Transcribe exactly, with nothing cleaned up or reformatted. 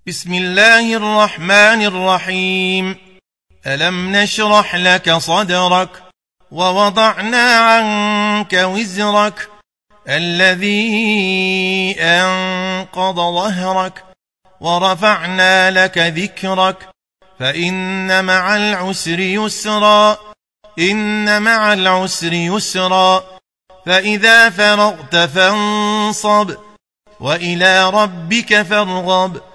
بسم الله الرحمن الرحيم. ألم نشرح لك صدرك ووضعنا عنك وزرك الذي أنقض ظهرك ورفعنا لك ذكرك فإن مع العسر يسرا إن مع العسر يسرا فإذا فرغت فانصب وإلى ربك فارغب